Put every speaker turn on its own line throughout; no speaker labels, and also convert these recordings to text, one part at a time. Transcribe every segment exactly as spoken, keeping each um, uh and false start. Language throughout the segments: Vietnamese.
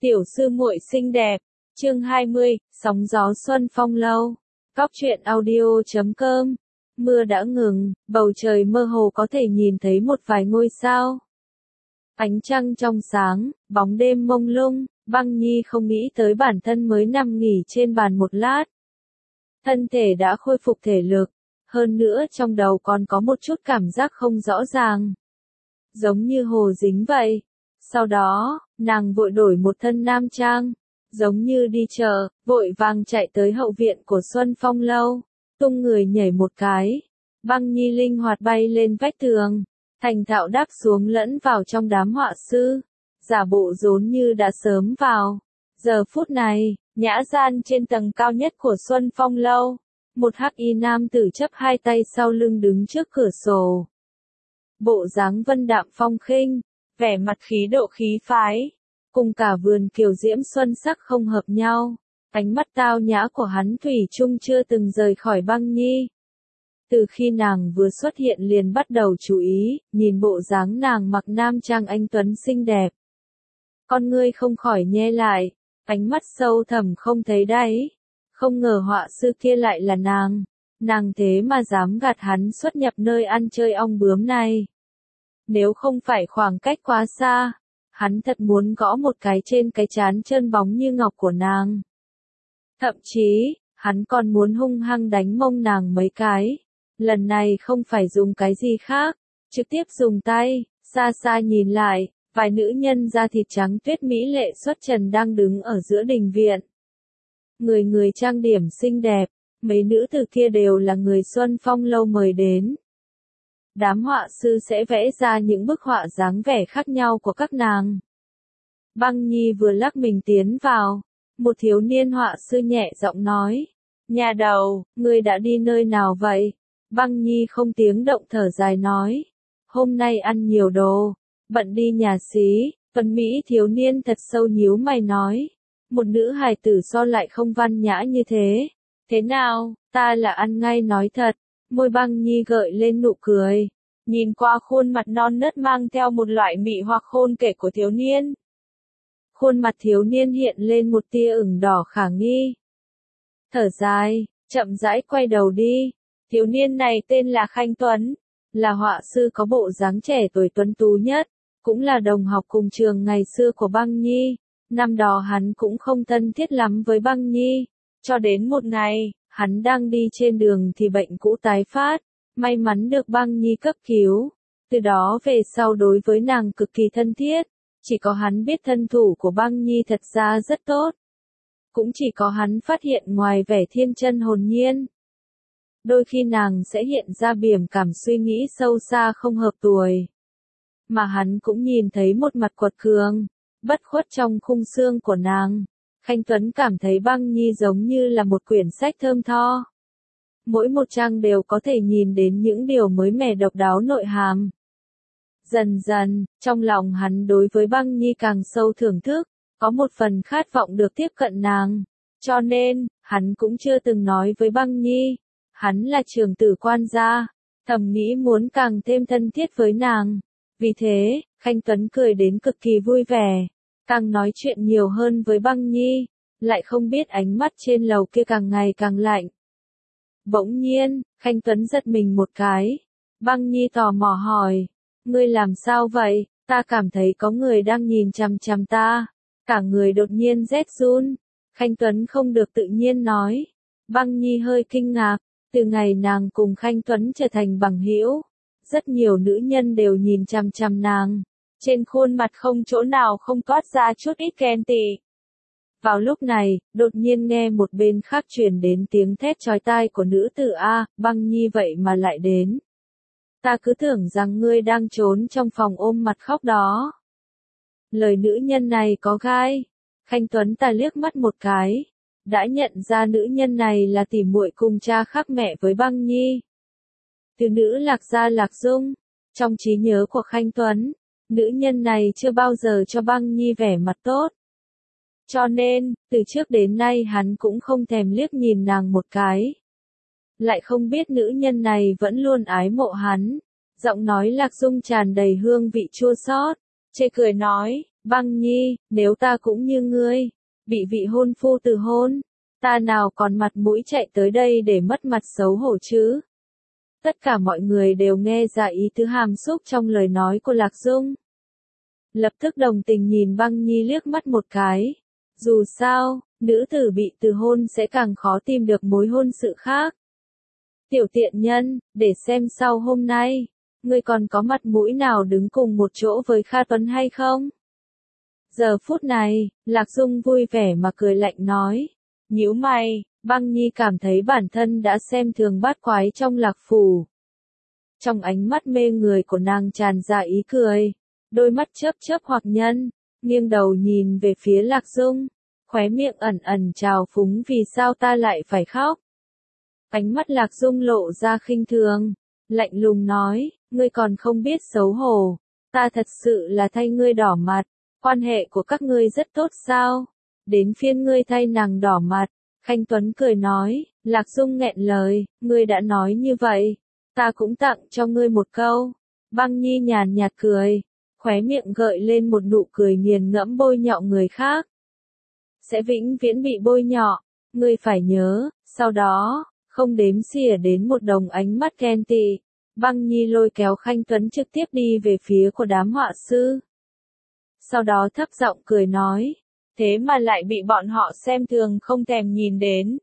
Tiểu sư muội xinh đẹp. Chương hai mươi, sóng gió xuân phong lâu. Cóc truyện audio chấm com. Mưa đã ngừng, bầu trời mơ hồ có thể nhìn thấy một vài ngôi sao. Ánh trăng trong sáng, bóng đêm mông lung, Băng Nhi không nghĩ tới bản thân mới nằm nghỉ trên bàn một lát. Thân thể đã khôi phục thể lực, hơn nữa trong đầu còn có một chút cảm giác không rõ ràng. Giống như hồ dính vậy. Sau đó, nàng vội đổi một thân nam trang, giống như đi chợ, vội vàng chạy tới hậu viện của Xuân Phong Lâu, tung người nhảy một cái. Băng Nhi linh hoạt bay lên vách tường, thành thạo đáp xuống lẫn vào trong đám họa sư, giả bộ rốn như đã sớm vào. Giờ phút này, nhã gian trên tầng cao nhất của Xuân Phong Lâu, một hắc y nam tử chấp hai tay sau lưng đứng trước cửa sổ. Bộ dáng vân đạm phong khinh, vẻ mặt khí độ khí phái, cùng cả vườn kiều diễm xuân sắc không hợp nhau. Ánh mắt tao nhã của hắn thủy chung chưa từng rời khỏi Băng Nhi. Từ khi nàng vừa xuất hiện liền bắt đầu chú ý, nhìn bộ dáng nàng mặc nam trang anh tuấn xinh đẹp. Con ngươi không khỏi nhe lại, ánh mắt sâu thẳm không thấy đáy. Không ngờ họa sư kia lại là nàng, nàng thế mà dám gạt hắn xuất nhập nơi ăn chơi ong bướm này. Nếu không phải khoảng cách quá xa, hắn thật muốn gõ một cái trên cái trán trơn bóng như ngọc của nàng. Thậm chí, hắn còn muốn hung hăng đánh mông nàng mấy cái. Lần này không phải dùng cái gì khác, trực tiếp dùng tay. Xa xa nhìn lại, vài nữ nhân da thịt trắng tuyết mỹ lệ xuất trần đang đứng ở giữa đình viện. Người người trang điểm xinh đẹp, mấy nữ tử kia đều là người Xuân Phong Lâu mời đến. Đám họa sư sẽ vẽ ra những bức họa dáng vẻ khác nhau của các nàng. Băng Nhi vừa lắc mình tiến vào, một thiếu niên họa sư nhẹ giọng nói, nhà đầu, ngươi đã đi nơi nào vậy? Băng Nhi không tiếng động thở dài nói, hôm nay ăn nhiều đồ, bận đi nhà xí. Tuấn Mỹ thiếu niên thật sâu nhíu mày nói, một nữ hài tử so lại không văn nhã như thế. Thế nào, ta là ăn ngay nói thật. Môi Băng Nhi gợi lên nụ cười, nhìn qua khuôn mặt non nớt mang theo một loại mị hoặc khôn kể của thiếu niên. Khuôn mặt thiếu niên hiện lên một tia ửng đỏ khả nghi. Thở dài, chậm rãi quay đầu đi. Thiếu niên này tên là Khanh Tuấn, là họa sư có bộ dáng trẻ tuổi tuấn tú nhất, cũng là đồng học cùng trường ngày xưa của Băng Nhi. Năm đó hắn cũng không thân thiết lắm với Băng Nhi, cho đến một ngày, hắn đang đi trên đường thì bệnh cũ tái phát, may mắn được Băng Nhi cấp cứu. Từ đó về sau đối với nàng cực kỳ thân thiết, chỉ có hắn biết thân thủ của Băng Nhi thật ra rất tốt. Cũng chỉ có hắn phát hiện ngoài vẻ thiên chân hồn nhiên, đôi khi nàng sẽ hiện ra biểm cảm suy nghĩ sâu xa không hợp tuổi. Mà hắn cũng nhìn thấy một mặt quật cường, bất khuất trong khung xương của nàng. Khanh Tuấn cảm thấy Băng Nhi giống như là một quyển sách thơm tho. Mỗi một trang đều có thể nhìn đến những điều mới mẻ độc đáo nội hàm. Dần dần, trong lòng hắn đối với Băng Nhi càng sâu thưởng thức, có một phần khát vọng được tiếp cận nàng. Cho nên, hắn cũng chưa từng nói với Băng Nhi, hắn là trưởng tử quan gia, thầm nghĩ muốn càng thêm thân thiết với nàng. Vì thế, Khanh Tuấn cười đến cực kỳ vui vẻ, càng nói chuyện nhiều hơn với Băng Nhi, lại không biết ánh mắt trên lầu kia càng ngày càng lạnh. Bỗng nhiên, Khanh Tuấn giật mình một cái. Băng Nhi tò mò hỏi, ngươi làm sao vậy? Ta cảm thấy có người đang nhìn chằm chằm ta. Cả người đột nhiên rét run. Khanh Tuấn không được tự nhiên nói. Băng Nhi hơi kinh ngạc, từ ngày nàng cùng Khanh Tuấn trở thành bằng hữu, rất nhiều nữ nhân đều nhìn chằm chằm nàng. Trên khuôn mặt không chỗ nào không toát ra chút ít ghen tị. Vào lúc này, đột nhiên nghe một bên khác truyền đến tiếng thét chói tai của nữ tử A, Băng Nhi vậy mà lại đến. Ta cứ tưởng rằng ngươi đang trốn trong phòng ôm mặt khóc đó. Lời nữ nhân này có gai. Khanh Tuấn ta liếc mắt một cái, đã nhận ra nữ nhân này là tỉ muội cùng cha khác mẹ với Băng Nhi. Từ nữ Lạc Gia Lạc Dung, trong trí nhớ của Khanh Tuấn, nữ nhân này chưa bao giờ cho Băng Nhi vẻ mặt tốt. Cho nên, từ trước đến nay hắn cũng không thèm liếc nhìn nàng một cái. Lại không biết nữ nhân này vẫn luôn ái mộ hắn. Giọng nói Lạc Dung tràn đầy hương vị chua xót, chê cười nói, Băng Nhi, nếu ta cũng như ngươi, bị vị hôn phu từ hôn, ta nào còn mặt mũi chạy tới đây để mất mặt xấu hổ chứ? Tất cả mọi người đều nghe ra ý tứ hàm xúc trong lời nói của Lạc Dung. Lập tức đồng tình nhìn Băng Nhi liếc mắt một cái. Dù sao, nữ tử bị từ hôn sẽ càng khó tìm được mối hôn sự khác. Tiểu tiện nhân, để xem sau hôm nay, ngươi còn có mặt mũi nào đứng cùng một chỗ với Kha Tuấn hay không? Giờ phút này, Lạc Dung vui vẻ mà cười lạnh nói. Nhíu mày, Băng Nhi cảm thấy bản thân đã xem thường bát quái trong Lạc Phủ. Trong ánh mắt mê người của nàng tràn ra ý cười, đôi mắt chớp chớp hoặc nhân, nghiêng đầu nhìn về phía Lạc Dung, khóe miệng ẩn ẩn trào phúng vì sao ta lại phải khóc. Ánh mắt Lạc Dung lộ ra khinh thường, lạnh lùng nói, ngươi còn không biết xấu hổ, ta thật sự là thay ngươi đỏ mặt, quan hệ của các ngươi rất tốt sao, đến phiên ngươi thay nàng đỏ mặt. Khanh Tuấn cười nói, Lạc Dung nghẹn lời, ngươi đã nói như vậy, ta cũng tặng cho ngươi một câu. Băng Nhi nhàn nhạt cười, khóe miệng gợi lên một nụ cười nghiền ngẫm bôi nhọ người khác. Sẽ vĩnh viễn bị bôi nhọ, ngươi phải nhớ, sau đó, không đếm xỉa đến một đồng ánh mắt ghen tị. Băng Nhi lôi kéo Khanh Tuấn trực tiếp đi về phía của đám họa sư. Sau đó thấp giọng cười nói, thế mà lại bị bọn họ xem thường không thèm nhìn đến.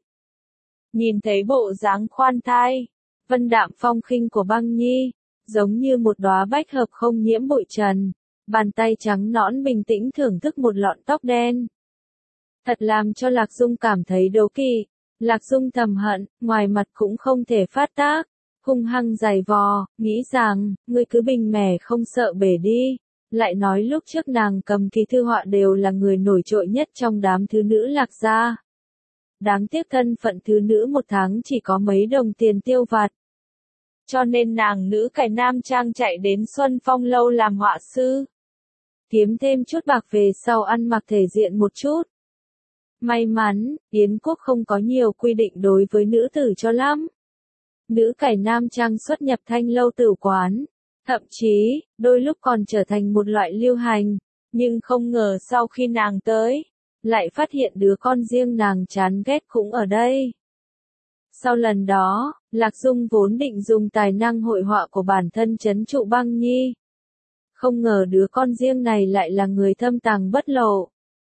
Nhìn thấy bộ dáng khoan thai, vân đạm phong khinh của Băng Nhi, giống như một đóa bách hợp không nhiễm bụi trần, bàn tay trắng nõn bình tĩnh thưởng thức một lọn tóc đen. Thật làm cho Lạc Dung cảm thấy đố kỵ. Lạc Dung thầm hận, ngoài mặt cũng không thể phát tác, hung hăng giày vò, nghĩ rằng, ngươi cứ bình mẻ không sợ bể đi. Lại nói lúc trước nàng cầm kỳ thư họa đều là người nổi trội nhất trong đám thứ nữ Lạc gia. Đáng tiếc thân phận thứ nữ một tháng chỉ có mấy đồng tiền tiêu vặt. Cho nên nàng nữ cải nam trang chạy đến Xuân Phong lâu làm họa sư. Kiếm thêm chút bạc về sau ăn mặc thể diện một chút. May mắn, Yến quốc không có nhiều quy định đối với nữ tử cho lắm. Nữ cải nam trang xuất nhập thanh lâu tử quán. Thậm chí, đôi lúc còn trở thành một loại lưu hành, nhưng không ngờ sau khi nàng tới, lại phát hiện đứa con riêng nàng chán ghét cũng ở đây. Sau lần đó, Lạc Dung vốn định dùng tài năng hội họa của bản thân trấn trụ Băng Nhi. Không ngờ đứa con riêng này lại là người thâm tàng bất lộ.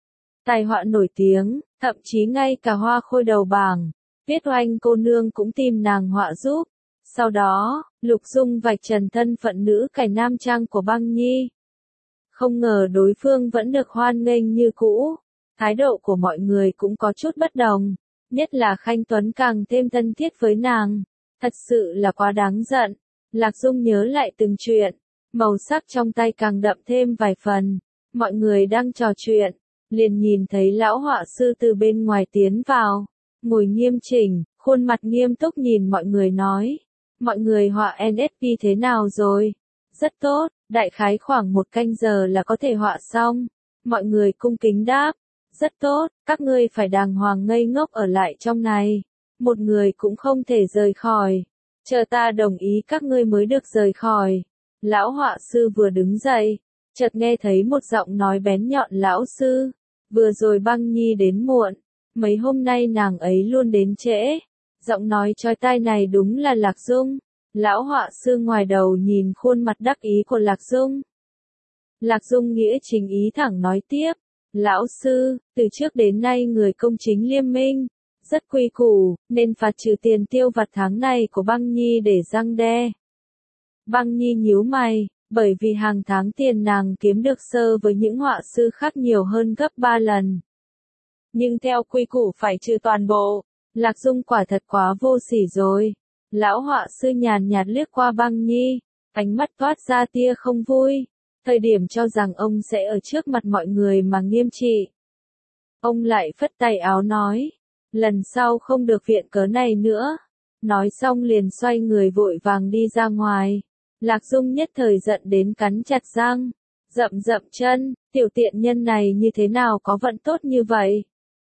Tài họa nổi tiếng, thậm chí ngay cả hoa khôi đầu bảng, Tuyết Oanh cô nương cũng tìm nàng họa giúp. Sau đó, Lục Dung vạch trần thân phận nữ cải nam trang của Băng Nhi. Không ngờ đối phương vẫn được hoan nghênh như cũ, thái độ của mọi người cũng có chút bất đồng, nhất là Khanh Tuấn càng thêm thân thiết với nàng, thật sự là quá đáng giận. Lạc Dung nhớ lại từng chuyện, màu sắc trong tay càng đậm thêm vài phần, mọi người đang trò chuyện, liền nhìn thấy lão họa sư từ bên ngoài tiến vào, ngồi nghiêm chỉnh, khuôn mặt nghiêm túc nhìn mọi người nói. Mọi người họa en ép pê thế nào rồi? Rất tốt, đại khái khoảng một canh giờ là có thể họa xong. Mọi người cung kính đáp. Rất tốt, các ngươi phải đàng hoàng ngây ngốc ở lại trong này. Một người cũng không thể rời khỏi. Chờ ta đồng ý các ngươi mới được rời khỏi. Lão họa sư vừa đứng dậy, chợt nghe thấy một giọng nói bén nhọn lão sư. Vừa rồi Băng Nhi đến muộn, mấy hôm nay nàng ấy luôn đến trễ. Giọng nói chói tai này đúng là Lạc Dung. Lão họa sư ngoài đầu nhìn khuôn mặt đắc ý của Lạc Dung. Lạc Dung nghĩa chính ý thẳng nói tiếp. Lão sư, từ trước đến nay người công chính liêm minh, rất quy củ, nên phạt trừ tiền tiêu vặt tháng này của Băng Nhi để răng đe. Băng Nhi nhíu mày, bởi vì hàng tháng tiền nàng kiếm được sơ với những họa sư khác nhiều hơn gấp ba lần. Nhưng theo quy củ phải trừ toàn bộ. Lạc Dung quả thật quá vô sỉ rồi. Lão họa sư nhàn nhạt liếc qua Băng Nhi, ánh mắt toát ra tia không vui. Thời điểm cho rằng ông sẽ ở trước mặt mọi người mà nghiêm trị. Ông lại phất tay áo nói, lần sau không được viện cớ này nữa. Nói xong liền xoay người vội vàng đi ra ngoài. Lạc Dung nhất thời giận đến cắn chặt răng, rậm rậm chân, tiểu tiện nhân này như thế nào có vận tốt như vậy?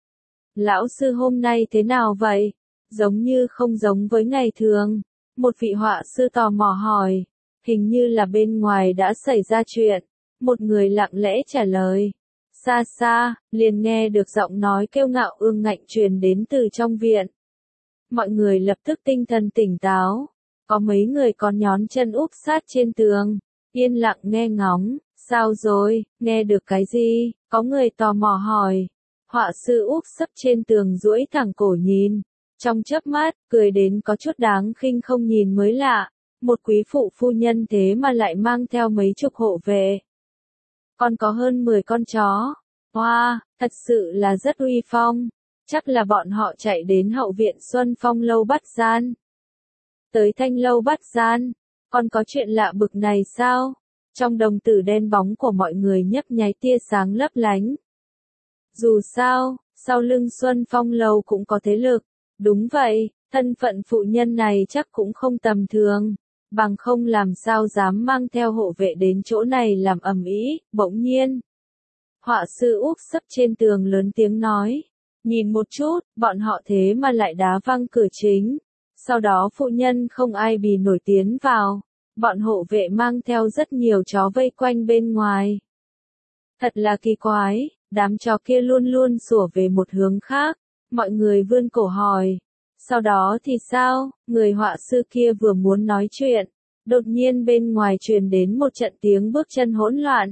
Lão sư hôm nay thế nào vậy? Giống như không giống với ngày thường. Một vị họa sư tò mò hỏi, hình như là bên ngoài đã xảy ra chuyện. Một người lặng lẽ trả lời. Xa xa, liền nghe được giọng nói kiêu ngạo ương ngạnh truyền đến từ trong viện. Mọi người lập tức tinh thần tỉnh táo. Có mấy người còn nhón chân úp sát trên tường, yên lặng nghe ngóng. Sao rồi, nghe được cái gì? Có người tò mò hỏi. Họa sư úp sấp trên tường duỗi thẳng cổ nhìn. Trong chớp mắt, cười đến có chút đáng khinh không nhìn mới lạ. Một quý phụ phu nhân thế mà lại mang theo mấy chục hộ vệ. Còn có hơn mười con chó. Wow, thật sự là rất uy phong. Chắc là bọn họ chạy đến hậu viện Xuân Phong lâu bắt gian. Tới Thanh lâu bắt gian. Còn có chuyện lạ bực này sao? Trong đồng tử đen bóng của mọi người nhấp nháy tia sáng lấp lánh. Dù sao, sau lưng Xuân Phong lâu cũng có thế lực. Đúng vậy, thân phận phụ nhân này chắc cũng không tầm thường. Bằng không làm sao dám mang theo hộ vệ đến chỗ này làm ầm ĩ. Bỗng nhiên, họa sư úp sấp trên tường lớn tiếng nói. Nhìn một chút, bọn họ thế mà lại đá văng cửa chính. Sau đó phụ nhân không ai bì nổi tiến vào. Bọn hộ vệ mang theo rất nhiều chó vây quanh bên ngoài. Thật là kỳ quái, đám chó kia luôn luôn sủa về một hướng khác. Mọi người vươn cổ hỏi. Sau đó thì sao? Người họa sư kia vừa muốn nói chuyện. Đột nhiên bên ngoài truyền đến một trận tiếng bước chân hỗn loạn.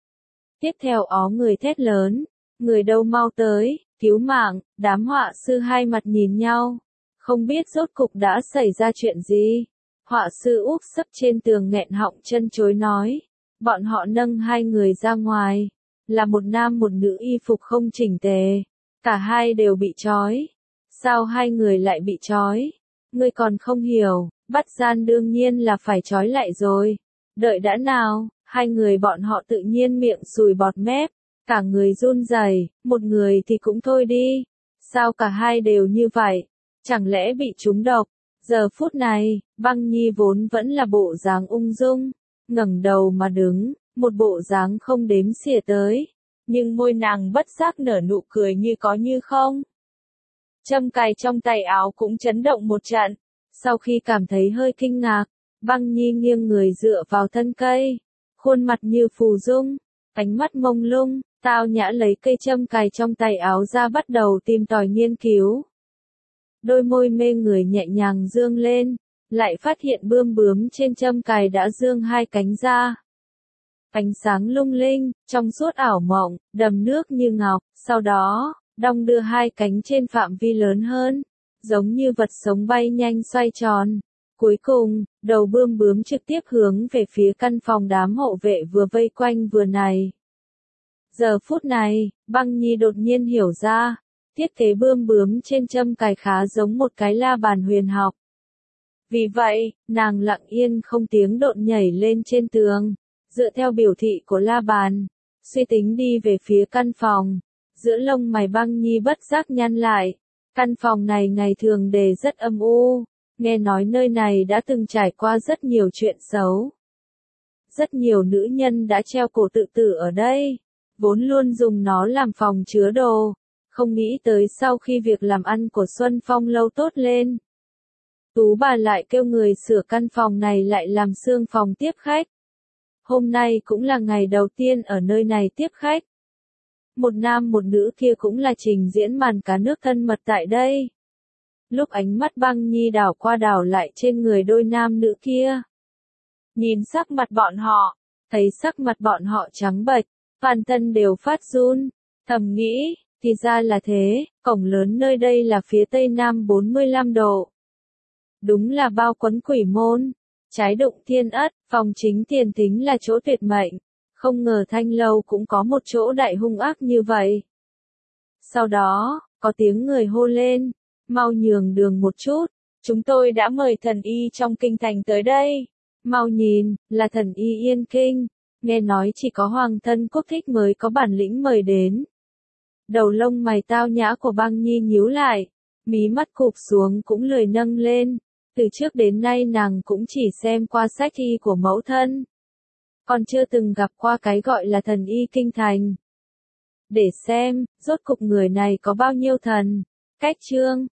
Tiếp theo ó người thét lớn. Người đâu mau tới, cứu mạng. Đám họa sư hai mặt nhìn nhau. Không biết rốt cục đã xảy ra chuyện gì. Họa sư úp sấp trên tường nghẹn họng chân chối nói. Bọn họ nâng hai người ra ngoài. Là một nam một nữ y phục không chỉnh tề. Cả hai đều bị trói. Sao hai người lại bị trói? Ngươi còn không hiểu, bắt gian đương nhiên là phải trói lại rồi. Đợi đã nào, hai người bọn họ tự nhiên miệng sùi bọt mép. Cả người run rẩy, một người thì cũng thôi đi. Sao cả hai đều như vậy? Chẳng lẽ bị trúng độc? Giờ phút này, Băng Nhi vốn vẫn là bộ dáng ung dung, ngẩng đầu mà đứng, một bộ dáng không đếm xỉa tới, nhưng môi nàng bất giác nở nụ cười như có như không. Châm cài trong tay áo cũng chấn động một trận, sau khi cảm thấy hơi kinh ngạc, Băng Nhi nghiêng người dựa vào thân cây, khuôn mặt như phù dung, ánh mắt mông lung, tao nhã lấy cây châm cài trong tay áo ra bắt đầu tìm tòi nghiên cứu. Đôi môi mê người nhẹ nhàng dương lên, lại phát hiện bươm bướm trên châm cài đã dương hai cánh ra. Ánh sáng lung linh, trong suốt ảo mộng, đầm nước như ngọc, sau đó, đong đưa hai cánh trên phạm vi lớn hơn, giống như vật sống bay nhanh xoay tròn. Cuối cùng, đầu bươm bướm trực tiếp hướng về phía căn phòng đám hộ vệ vừa vây quanh vừa này. Giờ phút này, Băng Nhi đột nhiên hiểu ra. Thiết kế bươm bướm trên châm cài khá giống một cái la bàn huyền học. Vì vậy, nàng lặng yên không tiếng độn nhảy lên trên tường, dựa theo biểu thị của la bàn, suy tính đi về phía căn phòng. Giữa lông mày Băng Nhi bất giác nhăn lại. Căn phòng này ngày thường đề rất âm u, nghe nói nơi này đã từng trải qua rất nhiều chuyện xấu. Rất nhiều nữ nhân đã treo cổ tự tử ở đây, vốn luôn dùng nó làm phòng chứa đồ. Không nghĩ tới sau khi việc làm ăn của Xuân Phong lâu tốt lên, Tú bà lại kêu người sửa căn phòng này lại làm xương phòng tiếp khách. Hôm nay cũng là ngày đầu tiên ở nơi này tiếp khách. Một nam một nữ kia cũng là trình diễn màn cá nước thân mật tại đây. Lúc ánh mắt Băng Nhi đảo qua đảo lại trên người đôi nam nữ kia. Nhìn sắc mặt bọn họ, thấy sắc mặt bọn họ trắng bệch, toàn thân đều phát run, thầm nghĩ. Thì ra là thế, cổng lớn nơi đây là phía tây nam bốn mươi lăm độ. Đúng là bao quấn quỷ môn. Trái đụng thiên ất, phòng chính tiền tính là chỗ tuyệt mệnh. Không ngờ Thanh lâu cũng có một chỗ đại hung ác như vậy. Sau đó, có tiếng người hô lên. Mau nhường đường một chút. Chúng tôi đã mời thần y trong kinh thành tới đây. Mau nhìn, là thần y Yên Kinh. Nghe nói chỉ có hoàng thân quốc thích mới có bản lĩnh mời đến. Đầu lông mày tao nhã của Băng Nhi nhíu lại, mí mắt cụp xuống cũng lười nâng lên. Từ trước đến nay nàng cũng chỉ xem qua sách y của mẫu thân, còn chưa từng gặp qua cái gọi là thần y kinh thành. Để xem, rốt cục người này có bao nhiêu thần. Cách chương